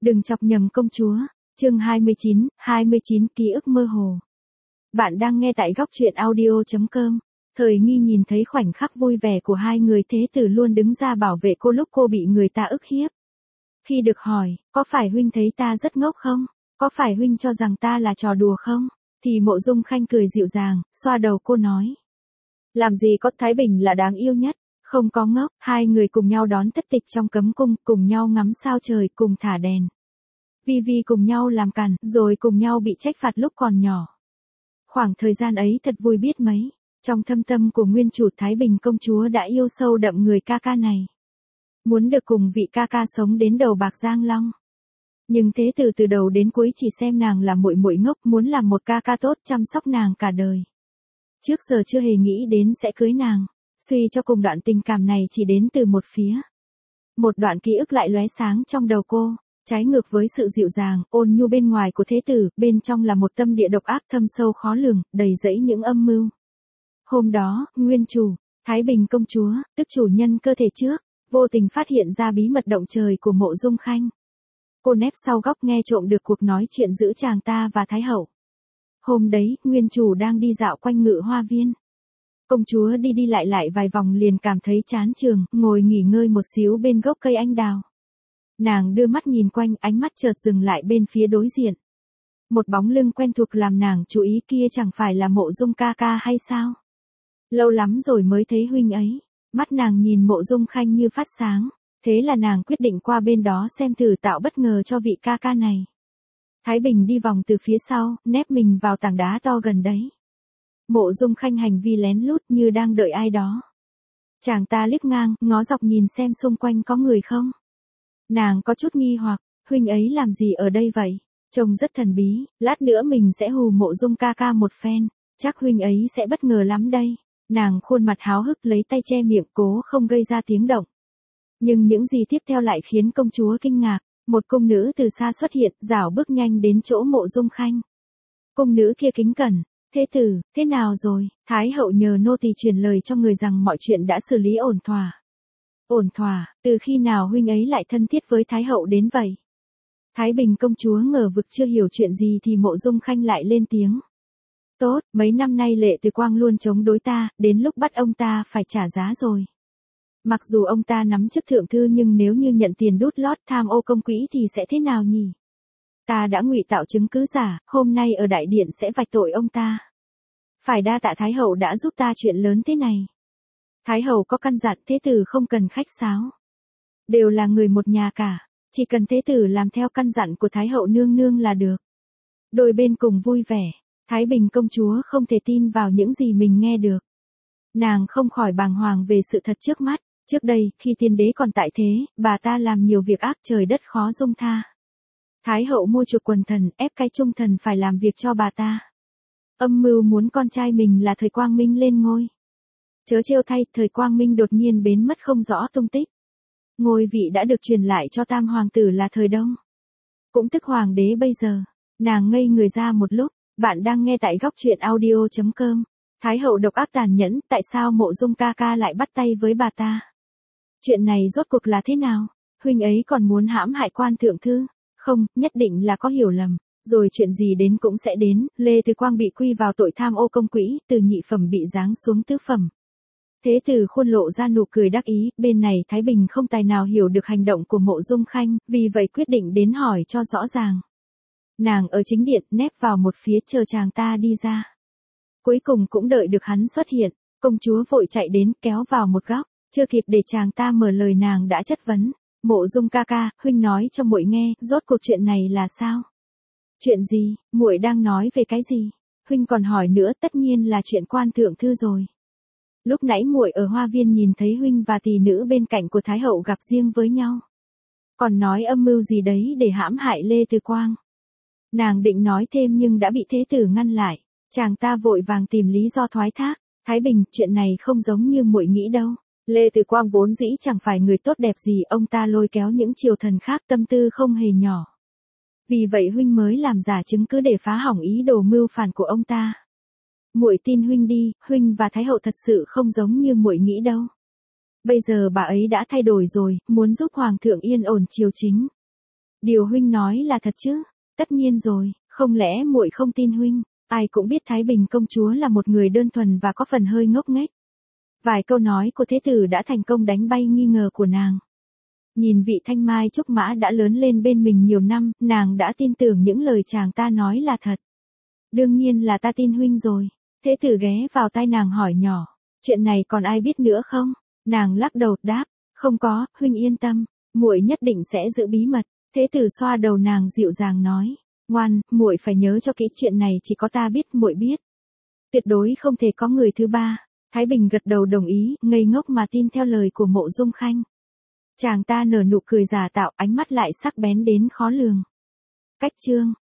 Đừng chọc nhầm công chúa. Chương 29 ký ức mơ hồ. Bạn đang nghe tại góc truyện audio.com. Thời Nghi nhìn thấy khoảnh khắc vui vẻ của hai người, thế tử luôn đứng ra bảo vệ cô lúc cô bị người ta ức hiếp. Khi được hỏi, có phải huynh thấy ta rất ngốc không? Có phải huynh cho rằng ta là trò đùa không? Thì Mộ Dung Khanh cười dịu dàng, xoa đầu cô nói. Làm gì có, Thái Bình là đáng yêu nhất. Không có ngốc. Hai người cùng nhau đón thất tịch trong cấm cung, cùng nhau ngắm sao trời, cùng thả đèn. Vi Vi cùng nhau làm càn, rồi cùng nhau bị trách phạt lúc còn nhỏ. Khoảng thời gian ấy thật vui biết mấy. Trong thâm tâm của nguyên chủ, Thái Bình công chúa đã yêu sâu đậm người ca ca này. Muốn được cùng vị ca ca sống đến đầu bạc giang long. Nhưng thế tử từ đầu đến cuối chỉ xem nàng là muội muội ngốc, muốn làm một ca ca tốt chăm sóc nàng cả đời. Trước giờ chưa hề nghĩ đến sẽ cưới nàng. Suy cho cùng đoạn tình cảm này chỉ đến từ một phía. Một đoạn ký ức lại lóe sáng trong đầu cô. Trái ngược với sự dịu dàng, ôn nhu bên ngoài của thế tử, bên trong là một tâm địa độc ác thâm sâu khó lường, đầy rẫy những âm mưu. Hôm đó, nguyên chủ, Thái Bình công chúa, tức chủ nhân cơ thể trước, vô tình phát hiện ra bí mật động trời của Mộ Dung Khanh. Cô nép sau góc nghe trộm được cuộc nói chuyện giữa chàng ta và Thái hậu. Hôm đấy, nguyên chủ đang đi dạo quanh Ngự Hoa Viên. Công chúa đi đi lại vài vòng liền cảm thấy chán chường, ngồi nghỉ ngơi một xíu bên gốc cây anh đào. Nàng đưa mắt nhìn quanh, ánh mắt chợt dừng lại bên phía đối diện. Một bóng lưng quen thuộc làm nàng chú ý, kia chẳng phải là Mộ Dung ca ca hay sao? Lâu lắm rồi mới thấy huynh ấy. Mắt nàng nhìn Mộ Dung Khanh như phát sáng. Thế là nàng quyết định qua bên đó xem thử, tạo bất ngờ cho vị ca ca này. Thái Bình đi vòng từ phía sau, nép mình vào tảng đá to gần đấy. Mộ Dung Khanh hành vi lén lút như đang đợi ai đó. Chàng ta liếc ngang, ngó dọc nhìn xem xung quanh có người không. Nàng có chút nghi hoặc, huynh ấy làm gì ở đây vậy? Trông rất thần bí, lát nữa mình sẽ hù Mộ Dung ca ca một phen, chắc huynh ấy sẽ bất ngờ lắm đây. Nàng khuôn mặt háo hức lấy tay che miệng cố không gây ra tiếng động. Nhưng những gì tiếp theo lại khiến công chúa kinh ngạc. Một cung nữ từ xa xuất hiện, rảo bước nhanh đến chỗ Mộ Dung Khanh. Cung nữ kia kính cẩn. Thế tử, thế nào rồi? Thái hậu nhờ nô tỳ truyền lời cho người rằng mọi chuyện đã xử lý ổn thỏa. Ổn thỏa, từ khi nào huynh ấy lại thân thiết với Thái hậu đến vậy? Thái Bình công chúa ngờ vực chưa hiểu chuyện gì thì Mộ Dung Khanh lại lên tiếng. Tốt, mấy năm nay Lệ Từ Quang luôn chống đối ta, đến lúc bắt ông ta phải trả giá rồi. Mặc dù ông ta nắm chức thượng thư nhưng nếu như nhận tiền đút lót tham ô công quỹ thì sẽ thế nào nhỉ? Ta đã ngụy tạo chứng cứ giả, hôm nay ở đại điện sẽ vạch tội ông ta. Phải đa tạ Thái hậu đã giúp ta chuyện lớn thế này. Thái hậu có căn dặn thế tử không cần khách sáo. Đều là người một nhà cả, chỉ cần thế tử làm theo căn dặn của Thái hậu nương nương là được. Đôi bên cùng vui vẻ, Thái Bình công chúa không thể tin vào những gì mình nghe được. Nàng không khỏi bàng hoàng về sự thật trước mắt. Trước đây, khi tiên đế còn tại thế, bà ta làm nhiều việc ác trời đất khó dung tha. Thái hậu mua chuộc quần thần, ép cái trung thần phải làm việc cho bà ta. Âm mưu muốn con trai mình là Thời Quang Minh lên ngôi. Chớ trêu thay, Thời Quang Minh đột nhiên biến mất không rõ tung tích. Ngôi vị đã được truyền lại cho tam hoàng tử là Thời Đông. Cũng tức hoàng đế bây giờ. Nàng ngây người ra một lúc. Bạn đang nghe tại góc truyện audio.com. Thái hậu độc ác tàn nhẫn, tại sao Mộ Dung ca ca lại bắt tay với bà ta? Chuyện này rốt cuộc là thế nào? Huynh ấy còn muốn hãm hại quan thượng thư? Không, nhất định là có hiểu lầm. Rồi chuyện gì đến cũng sẽ đến, Lê Từ Quang bị quy vào tội tham ô công quỹ, từ nhị phẩm bị giáng xuống tứ phẩm. Thế tử khuôn lộ ra nụ cười đắc ý, bên này Thái Bình không tài nào hiểu được hành động của Mộ Dung Khanh, vì vậy quyết định đến hỏi cho rõ ràng. Nàng ở chính điện, nép vào một phía chờ chàng ta đi ra. Cuối cùng cũng đợi được hắn xuất hiện, công chúa vội chạy đến kéo vào một góc, chưa kịp để chàng ta mở lời nàng đã chất vấn. Mộ Dung ca ca, huynh nói cho muội nghe, rốt cuộc chuyện này là sao? Chuyện gì, muội đang nói về cái gì? Huynh còn hỏi nữa, tất nhiên là chuyện quan thượng thư rồi. Lúc nãy muội ở hoa viên nhìn thấy huynh và tỷ nữ bên cạnh của Thái hậu gặp riêng với nhau. Còn nói âm mưu gì đấy để hãm hại Lê Từ Quang. Nàng định nói thêm nhưng đã bị thế tử ngăn lại. Chàng ta vội vàng tìm lý do thoái thác. Thái Bình, chuyện này không giống như muội nghĩ đâu. Lê Từ Quang vốn dĩ chẳng phải người tốt đẹp gì, ông ta lôi kéo những triều thần khác, tâm tư không hề nhỏ. Vì vậy huynh mới làm giả chứng cứ để phá hỏng ý đồ mưu phản của ông ta. Muội tin huynh đi, huynh và Thái hậu thật sự không giống như muội nghĩ đâu. Bây giờ bà ấy đã thay đổi rồi, muốn giúp hoàng thượng yên ổn triều chính. Điều huynh nói là thật chứ? Tất nhiên rồi, không lẽ muội không tin huynh? Ai cũng biết Thái Bình công chúa là một người đơn thuần và có phần hơi ngốc nghếch. Vài câu nói của thế tử đã thành công đánh bay nghi ngờ của nàng. Nhìn vị thanh mai trúc mã đã lớn lên bên mình nhiều năm, nàng đã tin tưởng những lời chàng ta nói là thật. Đương nhiên là ta tin huynh rồi. Thế tử ghé vào tai nàng hỏi nhỏ, chuyện này còn ai biết nữa không? Nàng lắc đầu đáp, không có, huynh yên tâm, muội nhất định sẽ giữ bí mật. Thế tử xoa đầu nàng dịu dàng nói, ngoan, muội phải nhớ cho kỹ, chuyện này chỉ có ta biết, muội biết. Tuyệt đối không thể có người thứ ba. Thái Bình gật đầu đồng ý, ngây ngốc mà tin theo lời của Mộ Dung Khanh. Chàng ta nở nụ cười giả tạo, ánh mắt lại sắc bén đến khó lường. Cách chương